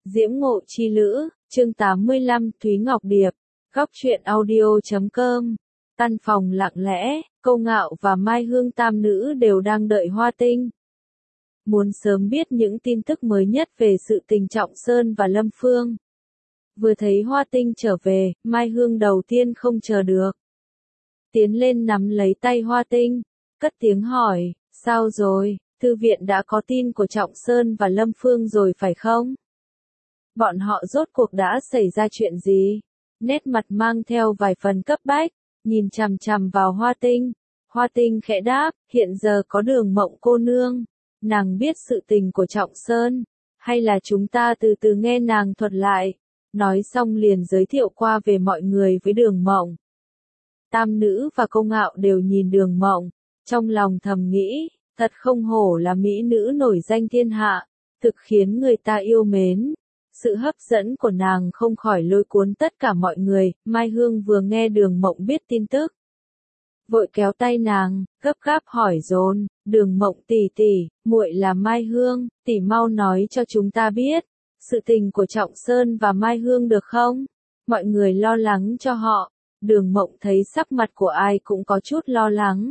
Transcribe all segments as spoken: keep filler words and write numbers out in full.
Diễm Ngộ Chi Lữ, chương tám mươi lăm, Thúy Ngọc Điệp, góc truyện audio chấm com. Căn phòng lặng lẽ, Câu Ngạo và Mai Hương tam nữ đều đang đợi Hoa Tinh. Muốn sớm biết những tin tức mới nhất về sự tình Trọng Sơn và Lâm Phương. Vừa thấy Hoa Tinh trở về, Mai Hương đầu tiên không chờ được. Tiến lên nắm lấy tay Hoa Tinh, cất tiếng hỏi, sao rồi, thư viện đã có tin của Trọng Sơn và Lâm Phương rồi phải không? Bọn họ rốt cuộc đã xảy ra chuyện gì? Nét mặt mang theo vài phần cấp bách, nhìn chằm chằm vào Hoa Tinh. Hoa Tinh khẽ đáp, hiện giờ có Đường Mộng cô nương. Nàng biết sự tình của Trọng Sơn, hay là chúng ta từ từ nghe nàng thuật lại. Nói xong liền giới thiệu qua về mọi người với Đường Mộng. Tam nữ và Câu Ngạo đều nhìn Đường Mộng, trong lòng thầm nghĩ, thật không hổ là mỹ nữ nổi danh thiên hạ, thực khiến người ta yêu mến. Sự hấp dẫn của nàng không khỏi lôi cuốn tất cả mọi người. Mai Hương vừa nghe Đường Mộng biết tin tức, vội kéo tay nàng, gấp gáp hỏi dồn, Đường Mộng tỷ tỷ, muội là Mai Hương, tỷ mau nói cho chúng ta biết sự tình của Trọng Sơn và Mai Hương được không? Mọi người lo lắng cho họ. Đường Mộng thấy sắc mặt của ai cũng có chút lo lắng,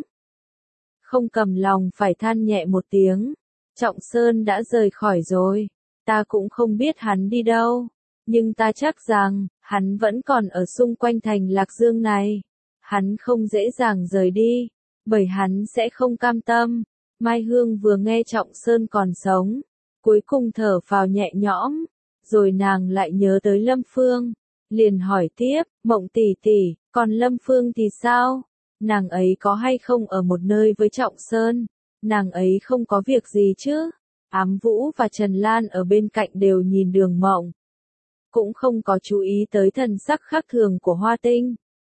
không cầm lòng phải than nhẹ một tiếng. Trọng Sơn đã rời khỏi rồi, ta cũng không biết hắn đi đâu, nhưng ta chắc rằng hắn vẫn còn ở xung quanh thành Lạc Dương này. Hắn không dễ dàng rời đi, bởi hắn sẽ không cam tâm. Mai Hương vừa nghe Trọng Sơn còn sống, cuối cùng thở phào nhẹ nhõm, rồi nàng lại nhớ tới Lâm Phương, liền hỏi tiếp, Mộng tỷ tỷ, còn Lâm Phương thì sao? Nàng ấy có hay không ở một nơi với Trọng Sơn? Nàng ấy không có việc gì chứ? Ám Vũ và Trần Lan ở bên cạnh đều nhìn Đường Mộng, cũng không có chú ý tới thần sắc khác thường của Hoa Tinh.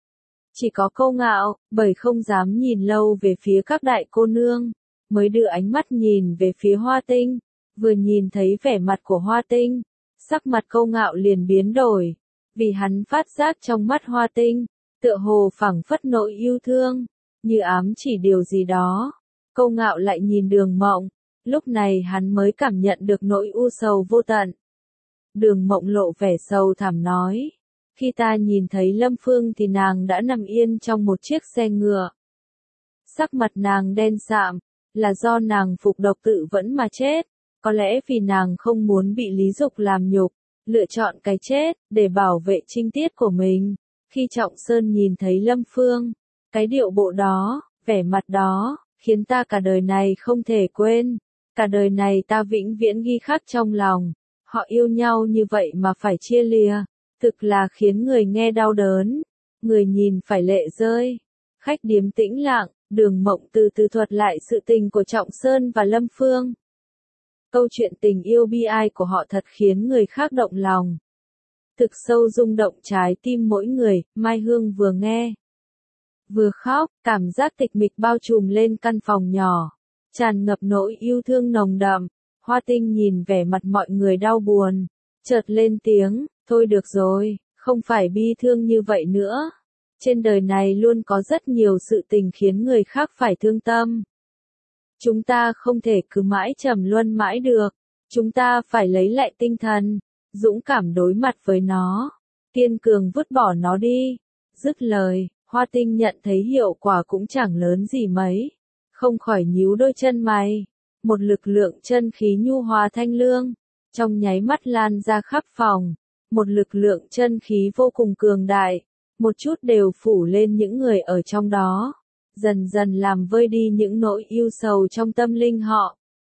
Chỉ có Câu Ngạo, bởi không dám nhìn lâu về phía các đại cô nương, mới đưa ánh mắt nhìn về phía Hoa Tinh. Vừa nhìn thấy vẻ mặt của Hoa Tinh, sắc mặt Câu Ngạo liền biến đổi, vì hắn phát giác trong mắt Hoa Tinh, tựa hồ phảng phất nỗi yêu thương, như ám chỉ điều gì đó. Câu Ngạo lại nhìn Đường Mộng, lúc này hắn mới cảm nhận được nỗi u sầu vô tận. Đường Mộng lộ vẻ sầu thảm nói, khi ta nhìn thấy Lâm Phương thì nàng đã nằm yên trong một chiếc xe ngựa. Sắc mặt nàng đen sạm, là do nàng phục độc tự vẫn mà chết. Có lẽ vì nàng không muốn bị Lý Dục làm nhục, lựa chọn cái chết, để bảo vệ trinh tiết của mình. Khi Trọng Sơn nhìn thấy Lâm Phương, cái điệu bộ đó, vẻ mặt đó, khiến ta cả đời này không thể quên. Cả đời này ta vĩnh viễn ghi khắc trong lòng. Họ yêu nhau như vậy mà phải chia lìa, thực là khiến người nghe đau đớn, người nhìn phải lệ rơi. Khách điếm tĩnh lặng, Đường Mộng từ từ thuật lại sự tình của Trọng Sơn và Lâm Phương. Câu chuyện tình yêu bi ai của họ thật khiến người khác động lòng, thực sâu rung động trái tim mỗi người. Mai Hương vừa nghe, vừa khóc, cảm giác tịch mịch bao trùm lên căn phòng nhỏ, tràn ngập nỗi yêu thương nồng đậm. Hoa Tinh nhìn vẻ mặt mọi người đau buồn, chợt lên tiếng, thôi được rồi, không phải bi thương như vậy nữa. Trên đời này luôn có rất nhiều sự tình khiến người khác phải thương tâm. Chúng ta không thể cứ mãi trầm luân mãi được, chúng ta phải lấy lại tinh thần, dũng cảm đối mặt với nó, kiên cường vứt bỏ nó đi. Dứt lời, Hoa Tinh nhận thấy hiệu quả cũng chẳng lớn gì mấy, không khỏi nhíu đôi chân mày. Một lực lượng chân khí nhu hòa thanh lương, trong nháy mắt lan ra khắp phòng. Một lực lượng chân khí vô cùng cường đại, một chút đều phủ lên những người ở trong đó, dần dần làm vơi đi những nỗi yêu sầu trong tâm linh họ.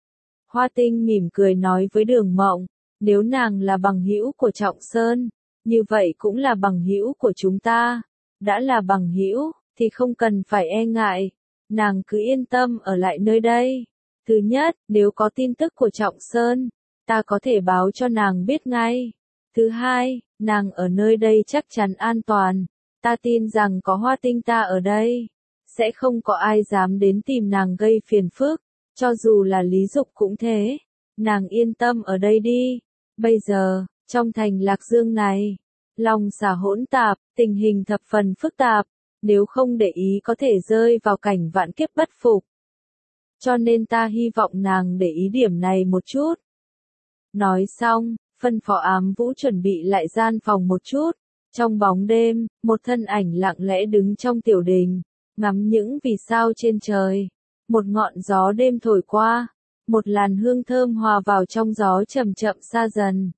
Hoa Tinh mỉm cười nói với Đường Mộng, nếu nàng là bằng hữu của Trọng Sơn, như vậy cũng là bằng hữu của chúng ta. Đã là bằng hữu, thì không cần phải e ngại, nàng cứ yên tâm ở lại nơi đây. Thứ nhất, nếu có tin tức của Trọng Sơn, ta có thể báo cho nàng biết ngay. Thứ hai, nàng ở nơi đây chắc chắn an toàn. Ta tin rằng có Hoa Tinh ta ở đây, sẽ không có ai dám đến tìm nàng gây phiền phức. Cho dù là Lý Dục cũng thế. Nàng yên tâm ở đây đi. Bây giờ, trong thành Lạc Dương này, lòng xả hỗn tạp, tình hình thập phần phức tạp. Nếu không để ý có thể rơi vào cảnh vạn kiếp bất phục. Cho nên ta hy vọng nàng để ý điểm này một chút. Nói xong, phân phó Ám Vũ chuẩn bị lại gian phòng một chút. Trong bóng đêm, một thân ảnh lặng lẽ đứng trong tiểu đình, ngắm những vì sao trên trời. Một ngọn gió đêm thổi qua, một làn hương thơm hòa vào trong gió chậm chậm xa dần.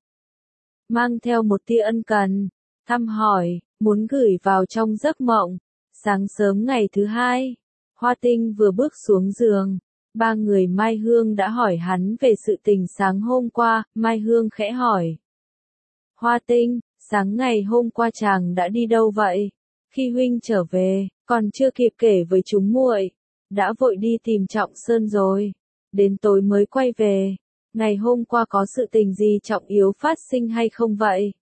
Mang theo một tia ân cần, thăm hỏi, muốn gửi vào trong giấc mộng. Sáng sớm ngày thứ hai, Hoa Tinh vừa bước xuống giường, ba người Mai Hương đã hỏi hắn về sự tình sáng hôm qua. Mai Hương khẽ hỏi. Hoa Tinh, sáng ngày hôm qua chàng đã đi đâu vậy? Khi huynh trở về, còn chưa kịp kể với chúng muội, đã vội đi tìm Trọng Sơn rồi. Đến tối mới quay về. Ngày hôm qua có sự tình gì trọng yếu phát sinh hay không vậy?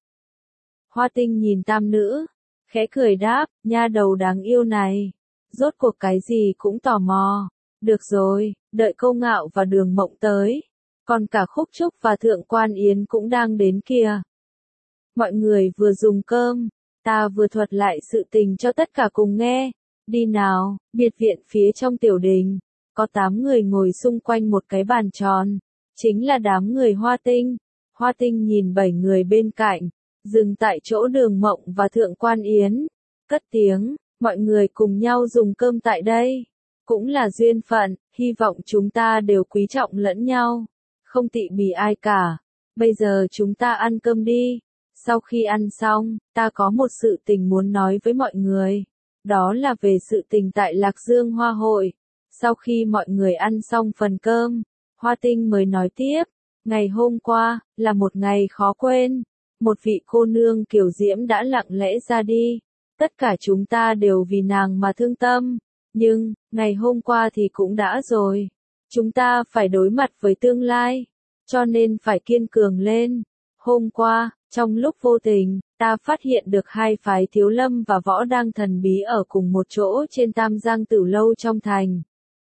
Hoa Tinh nhìn tam nữ, khẽ cười đáp, nha đầu đáng yêu này. Rốt cuộc cái gì cũng tò mò. Được rồi, đợi Câu Ngạo và Đường Mộng tới. Còn cả Khúc Trúc và Thượng Quan Yến cũng đang đến kìa. Mọi người vừa dùng cơm, ta vừa thuật lại sự tình cho tất cả cùng nghe. Đi nào, biệt viện phía trong tiểu đình, có tám người ngồi xung quanh một cái bàn tròn, chính là đám người Hoa Tinh. Hoa Tinh nhìn bảy người bên cạnh, dừng tại chỗ Đường Mộng và Thượng Quan Yến, cất tiếng, mọi người cùng nhau dùng cơm tại đây, cũng là duyên phận, hy vọng chúng ta đều quý trọng lẫn nhau, không tị bì ai cả. Bây giờ chúng ta ăn cơm đi. Sau khi ăn xong, ta có một sự tình muốn nói với mọi người. Đó là về sự tình tại Lạc Dương Hoa Hội. Sau khi mọi người ăn xong phần cơm, Hoa Tinh mới nói tiếp. Ngày hôm qua, là một ngày khó quên. Một vị cô nương kiều diễm đã lặng lẽ ra đi. Tất cả chúng ta đều vì nàng mà thương tâm. Nhưng, ngày hôm qua thì cũng đã rồi. Chúng ta phải đối mặt với tương lai. Cho nên phải kiên cường lên. Hôm qua, trong lúc vô tình, ta phát hiện được hai phái Thiếu Lâm và Võ Đang thần bí ở cùng một chỗ trên Tam Giang Tử Lâu trong thành.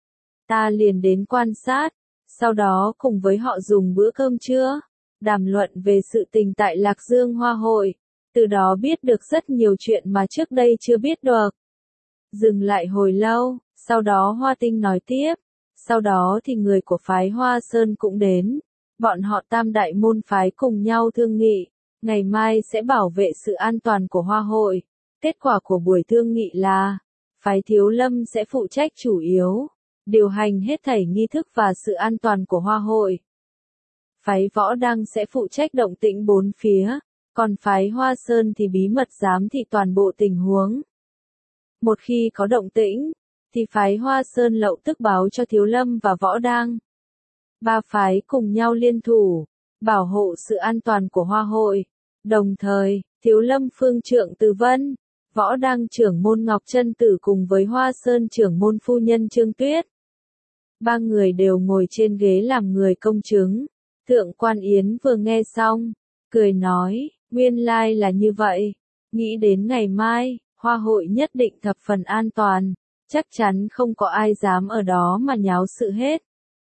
Ta liền đến quan sát, sau đó cùng với họ dùng bữa cơm trưa, đàm luận về sự tình tại Lạc Dương Hoa Hội, từ đó biết được rất nhiều chuyện mà trước đây chưa biết được. Dừng lại hồi lâu, sau đó Hoa Tinh nói tiếp, sau đó thì người của phái Hoa Sơn cũng đến. Bọn họ tam đại môn phái cùng nhau thương nghị, ngày mai sẽ bảo vệ sự an toàn của Hoa Hội. Kết quả của buổi thương nghị là, phái Thiếu Lâm sẽ phụ trách chủ yếu, điều hành hết thảy nghi thức và sự an toàn của Hoa Hội. Phái Võ Đăng sẽ phụ trách động tĩnh bốn phía, còn phái Hoa Sơn thì bí mật giám thị toàn bộ tình huống. Một khi có động tĩnh, thì phái Hoa Sơn lập tức báo cho Thiếu Lâm và Võ Đăng. Ba phái cùng nhau liên thủ, bảo hộ sự an toàn của Hoa Hội. Đồng thời, Thiếu Lâm Phương Trượng Từ Vân, Võ Đăng trưởng môn Ngọc Chân Tử cùng với Hoa Sơn trưởng môn phu nhân Trương Tuyết. Ba người đều ngồi trên ghế làm người công chứng. Thượng Quan Yến vừa nghe xong, cười nói, nguyên lai là như vậy. Nghĩ đến ngày mai, Hoa Hội nhất định thập phần an toàn, chắc chắn không có ai dám ở đó mà nháo sự hết.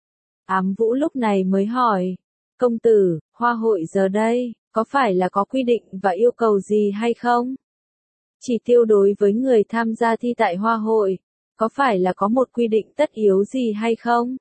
Ám Vũ lúc này mới hỏi, công tử, Hoa Hội giờ đây, có phải là có quy định và yêu cầu gì hay không? Chỉ tiêu đối với người tham gia thi tại Hoa Hội, có phải là có một quy định tất yếu gì hay không?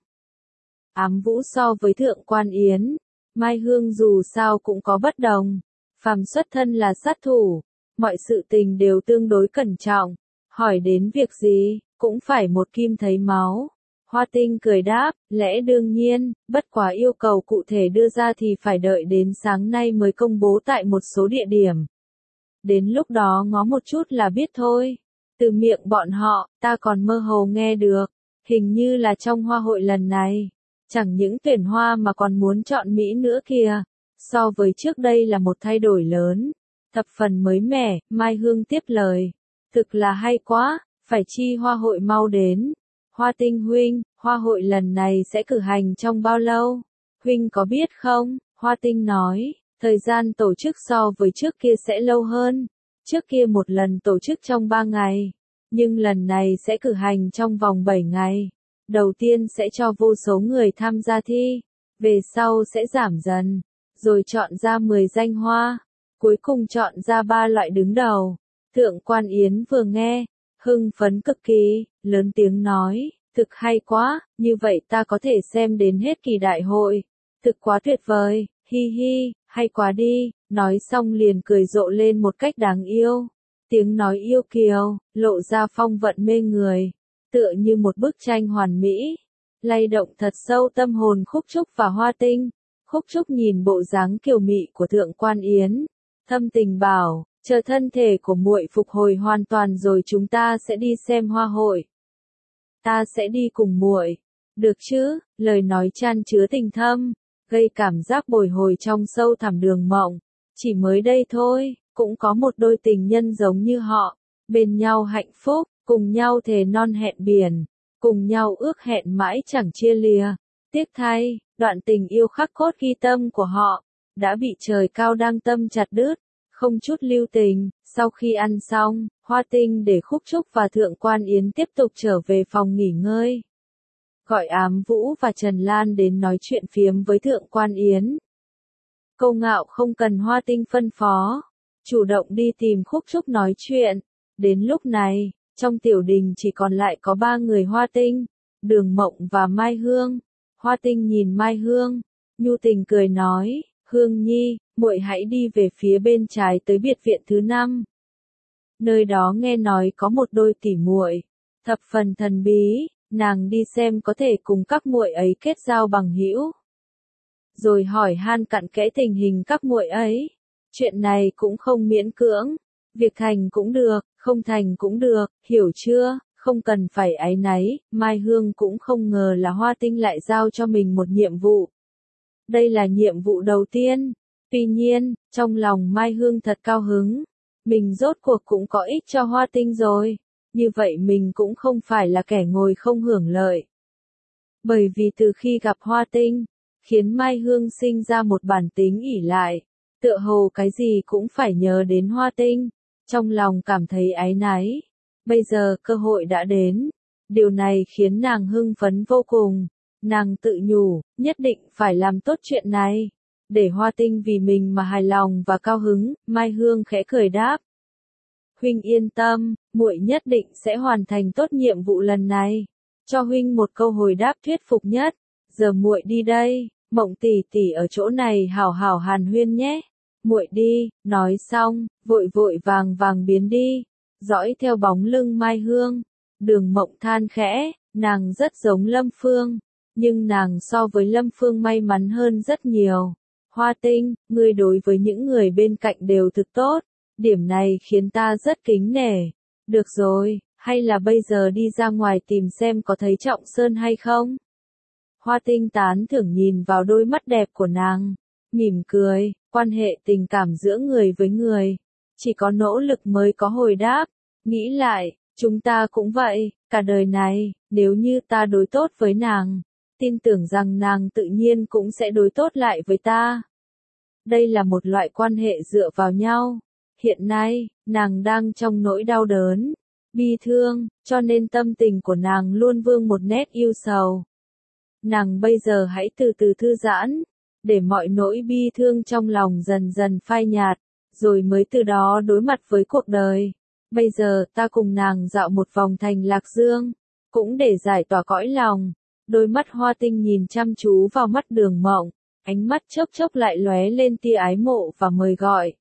Ám Vũ so với Thượng Quan Yến, Mai Hương dù sao cũng có bất đồng, phàm xuất thân là sát thủ, mọi sự tình đều tương đối cẩn trọng, hỏi đến việc gì, cũng phải một kim thấy máu. Hoa Tinh cười đáp, lẽ đương nhiên, bất quá yêu cầu cụ thể đưa ra thì phải đợi đến sáng nay mới công bố tại một số địa điểm. Đến lúc đó ngó một chút là biết thôi. Từ miệng bọn họ, ta còn mơ hồ nghe được, hình như là trong Hoa Hội lần này, chẳng những tuyển hoa mà còn muốn chọn Mỹ nữa kìa. So với trước đây là một thay đổi lớn, thập phần mới mẻ. Mai Hương tiếp lời, thực là hay quá, phải chi Hoa Hội mau đến. Hoa Tinh huynh, Hoa Hội lần này sẽ cử hành trong bao lâu? Huynh có biết không? Hoa Tinh nói, thời gian tổ chức so với trước kia sẽ lâu hơn. Trước kia một lần tổ chức trong ba ngày, nhưng lần này sẽ cử hành trong vòng bảy ngày. Đầu tiên sẽ cho vô số người tham gia thi, về sau sẽ giảm dần, rồi chọn ra mười danh hoa, cuối cùng chọn ra ba loại đứng đầu. Thượng Quan Yến vừa nghe, hưng phấn cực kỳ, lớn tiếng nói, thực hay quá, như vậy ta có thể xem đến hết kỳ đại hội, thực quá tuyệt vời, hi hi, hay quá đi, nói xong liền cười rộ lên một cách đáng yêu. Tiếng nói yêu kiều, lộ ra phong vận mê người, tựa như một bức tranh hoàn mỹ, lay động thật sâu tâm hồn Khúc Trúc và Hoa Tinh. Khúc Trúc nhìn bộ dáng kiều mị của Thượng Quan Yến, thâm tình bảo, chờ thân thể của muội phục hồi hoàn toàn rồi chúng ta sẽ đi xem hoa hội. Ta sẽ đi cùng muội, được chứ? Lời nói chan chứa tình thâm, gây cảm giác bồi hồi trong sâu thẳm Đường Mộng. Chỉ mới đây thôi, cũng có một đôi tình nhân giống như họ, bên nhau hạnh phúc, cùng nhau thề non hẹn biển, cùng nhau ước hẹn mãi chẳng chia lìa. Tiếc thay, đoạn tình yêu khắc cốt ghi tâm của họ, đã bị trời cao đang tâm chặt đứt, không chút lưu tình. Sau khi ăn xong, Hoa Tinh để Khúc Trúc và Thượng Quan Yến tiếp tục trở về phòng nghỉ ngơi. Gọi Ám Vũ và Trần Lan đến nói chuyện phiếm với Thượng Quan Yến. Câu Ngạo không cần Hoa Tinh phân phó, chủ động đi tìm Khúc Trúc nói chuyện. Đến lúc này, trong tiểu đình chỉ còn lại có ba người Hoa Tinh, Đường Mộng và Mai Hương. Hoa Tinh nhìn Mai Hương, nhu tình cười nói, Hương Nhi, muội hãy đi về phía bên trái tới biệt viện thứ năm. Nơi đó nghe nói có một đôi tỉ muội, thập phần thần bí, nàng đi xem có thể cùng các muội ấy kết giao bằng hữu. Rồi hỏi han cặn kẽ tình hình các muội ấy. Chuyện này cũng không miễn cưỡng, việc thành cũng được, không thành cũng được, hiểu chưa? Không cần phải áy náy. Mai Hương cũng không ngờ là Hoa Tinh lại giao cho mình một nhiệm vụ. Đây là nhiệm vụ đầu tiên. Tuy nhiên, trong lòng Mai Hương thật cao hứng. Mình rốt cuộc cũng có ích cho Hoa Tinh rồi. Như vậy mình cũng không phải là kẻ ngồi không hưởng lợi. Bởi vì từ khi gặp Hoa Tinh, khiến Mai Hương sinh ra một bản tính ỷ lại. Tựa hồ cái gì cũng phải nhớ đến Hoa Tinh. Trong lòng cảm thấy áy náy. Bây giờ cơ hội đã đến. Điều này khiến nàng hưng phấn vô cùng. Nàng tự nhủ, nhất định phải làm tốt chuyện này. Để Hoa Tinh vì mình mà hài lòng và cao hứng. Mai Hương khẽ cười đáp. Huynh yên tâm, muội nhất định sẽ hoàn thành tốt nhiệm vụ lần này. Cho huynh một câu hồi đáp thuyết phục nhất. Giờ muội đi đây, Mộng tỷ tỷ ở chỗ này hảo hảo hàn huyên nhé. Muội đi, nói xong, vội vội vàng vàng biến đi, dõi theo bóng lưng Mai Hương. Đường Mộng than khẽ, nàng rất giống Lâm Phương, nhưng nàng so với Lâm Phương may mắn hơn rất nhiều. Hoa Tinh, ngươi đối với những người bên cạnh đều thực tốt, điểm này khiến ta rất kính nể. Được rồi, hay là bây giờ đi ra ngoài tìm xem có thấy Trọng Sơn hay không? Hoa Tinh tán thưởng nhìn vào đôi mắt đẹp của nàng, mỉm cười. Quan hệ tình cảm giữa người với người, chỉ có nỗ lực mới có hồi đáp. Nghĩ lại, chúng ta cũng vậy, cả đời này, nếu như ta đối tốt với nàng, tin tưởng rằng nàng tự nhiên cũng sẽ đối tốt lại với ta. Đây là một loại quan hệ dựa vào nhau. Hiện nay, nàng đang trong nỗi đau đớn, bi thương, cho nên tâm tình của nàng luôn vương một nét yêu sầu. Nàng bây giờ hãy từ từ thư giãn, để mọi nỗi bi thương trong lòng dần dần phai nhạt, rồi mới từ đó đối mặt với cuộc đời. Bây giờ ta cùng nàng dạo một vòng thành Lạc Dương, cũng để giải tỏa cõi lòng. Đôi mắt Hoa Tinh nhìn chăm chú vào mắt Đường Mộng, ánh mắt chốc chốc lại lóe lên tia ái mộ và mời gọi.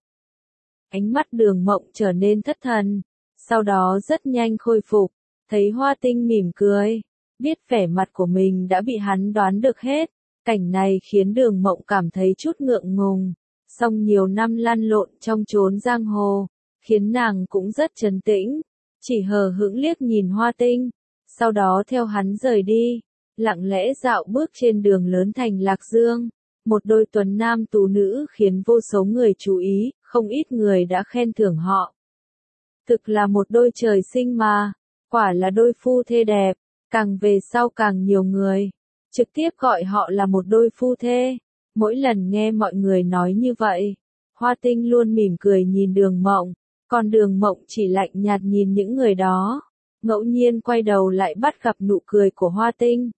Ánh mắt Đường Mộng trở nên thất thần, sau đó rất nhanh khôi phục, thấy Hoa Tinh mỉm cười, biết vẻ mặt của mình đã bị hắn đoán được hết. Cảnh này khiến Đường Mộng cảm thấy chút ngượng ngùng, song nhiều năm lăn lộn trong chốn giang hồ, khiến nàng cũng rất trấn tĩnh, chỉ hờ hững liếc nhìn Hoa Tinh, sau đó theo hắn rời đi, lặng lẽ dạo bước trên đường lớn thành Lạc Dương. Một đôi tuấn nam tú nữ khiến vô số người chú ý, không ít người đã khen thưởng họ. Thực là một đôi trời sinh mà, quả là đôi phu thê đẹp, càng về sau càng nhiều người trực tiếp gọi họ là một đôi phu thê. Mỗi lần nghe mọi người nói như vậy, Hoa Tinh luôn mỉm cười nhìn Đường Mộng, còn Đường Mộng chỉ lạnh nhạt nhìn những người đó, ngẫu nhiên quay đầu lại bắt gặp nụ cười của Hoa Tinh.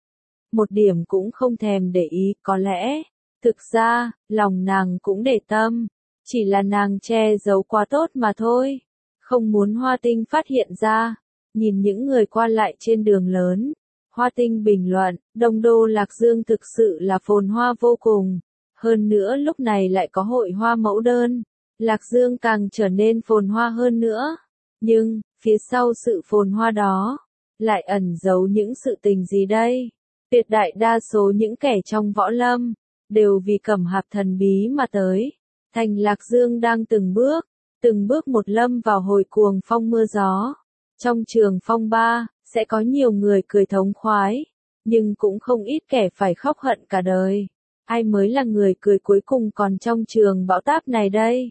Một điểm cũng không thèm để ý, có lẽ, thực ra, lòng nàng cũng để tâm, chỉ là nàng che giấu quá tốt mà thôi, không muốn Hoa Tinh phát hiện ra. Nhìn những người qua lại trên đường lớn, Hoa Tinh bình luận, Đông đô Lạc Dương thực sự là phồn hoa vô cùng, Hơn nữa lúc này lại có hội hoa mẫu đơn, Lạc Dương càng trở nên phồn hoa hơn nữa. Nhưng, phía sau sự phồn hoa đó, lại ẩn giấu những sự tình gì đây? Tuyệt đại đa số những kẻ trong võ lâm, đều vì cẩm hạp thần bí mà tới. Thành Lạc Dương đang từng bước, từng bước một lâm vào hồi cuồng phong mưa gió. Trong trường phong ba, sẽ có nhiều người cười thống khoái, nhưng cũng không ít kẻ phải khóc hận cả đời. Ai mới là người cười cuối cùng còn trong trường bão táp này đây?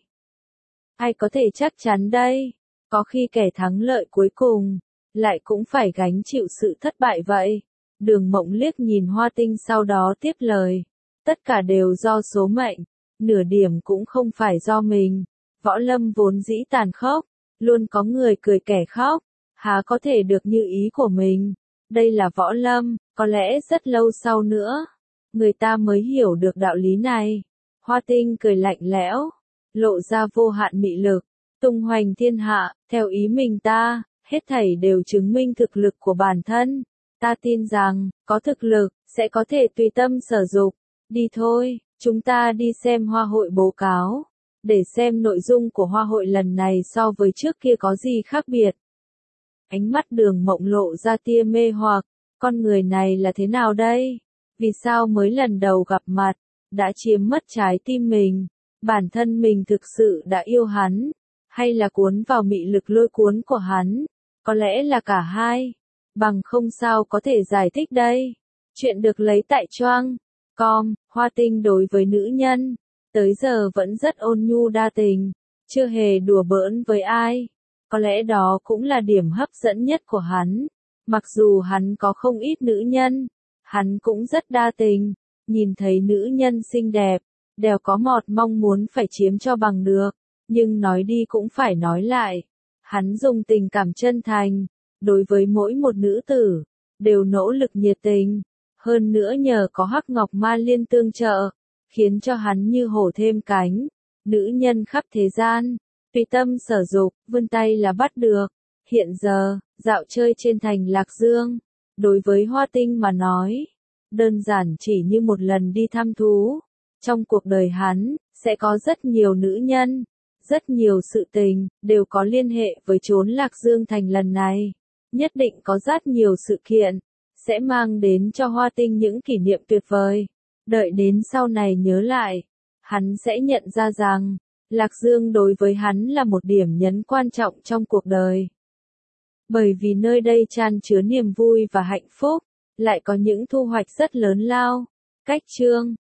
Ai có thể chắc chắn đây? Có khi kẻ thắng lợi cuối cùng, lại cũng phải gánh chịu sự thất bại vậy. Đường Mộng liếc nhìn Hoa Tinh sau đó tiếp lời. Tất cả đều do số mệnh, nửa điểm cũng không phải do mình. Võ lâm vốn dĩ tàn khốc, luôn có người cười kẻ khóc, há có thể được như ý của mình. Đây là võ lâm, có lẽ rất lâu sau nữa, người ta mới hiểu được đạo lý này. Hoa Tinh cười lạnh lẽo, lộ ra vô hạn mị lực, tung hoành thiên hạ, theo ý mình ta, hết thảy đều chứng minh thực lực của bản thân. Ta tin rằng, có thực lực, sẽ có thể tùy tâm sở dục. Đi thôi, chúng ta đi xem hoa hội báo cáo, để xem nội dung của hoa hội lần này so với trước kia có gì khác biệt. Ánh mắt Đường Mộng lộ ra tia mê hoặc, con người này là thế nào đây? Vì sao mới lần đầu gặp mặt, đã chiếm mất trái tim mình? Bản thân mình thực sự đã yêu hắn, hay là cuốn vào mị lực lôi cuốn của hắn? Có lẽ là cả hai, bằng không sao có thể giải thích đây. Chuyện được lấy tại Choang com. Hoa Tinh đối với nữ nhân, tới giờ vẫn rất ôn nhu đa tình, chưa hề đùa bỡn với ai. Có lẽ đó cũng là điểm hấp dẫn nhất của hắn. Mặc dù hắn có không ít nữ nhân, hắn cũng rất đa tình. Nhìn thấy nữ nhân xinh đẹp, đều có mọt mong muốn phải chiếm cho bằng được. Nhưng nói đi cũng phải nói lại, hắn dùng tình cảm chân thành, đối với mỗi một nữ tử, đều nỗ lực nhiệt tình. Hơn nữa nhờ có Hắc Ngọc Ma Liên tương trợ, khiến cho hắn như hổ thêm cánh. Nữ nhân khắp thế gian, tùy tâm sở dục, vươn tay là bắt được. Hiện giờ, dạo chơi trên thành Lạc Dương, đối với Hoa Tinh mà nói, đơn giản chỉ như một lần đi thăm thú. Trong cuộc đời hắn, sẽ có rất nhiều nữ nhân, rất nhiều sự tình, đều có liên hệ với chốn Lạc Dương thành lần này. Nhất định có rất nhiều sự kiện, sẽ mang đến cho Hoa Tinh những kỷ niệm tuyệt vời. Đợi đến sau này nhớ lại, hắn sẽ nhận ra rằng, Lạc Dương đối với hắn là một điểm nhấn quan trọng trong cuộc đời. Bởi vì nơi đây chan chứa niềm vui và hạnh phúc, lại có những thu hoạch rất lớn lao. Cách chương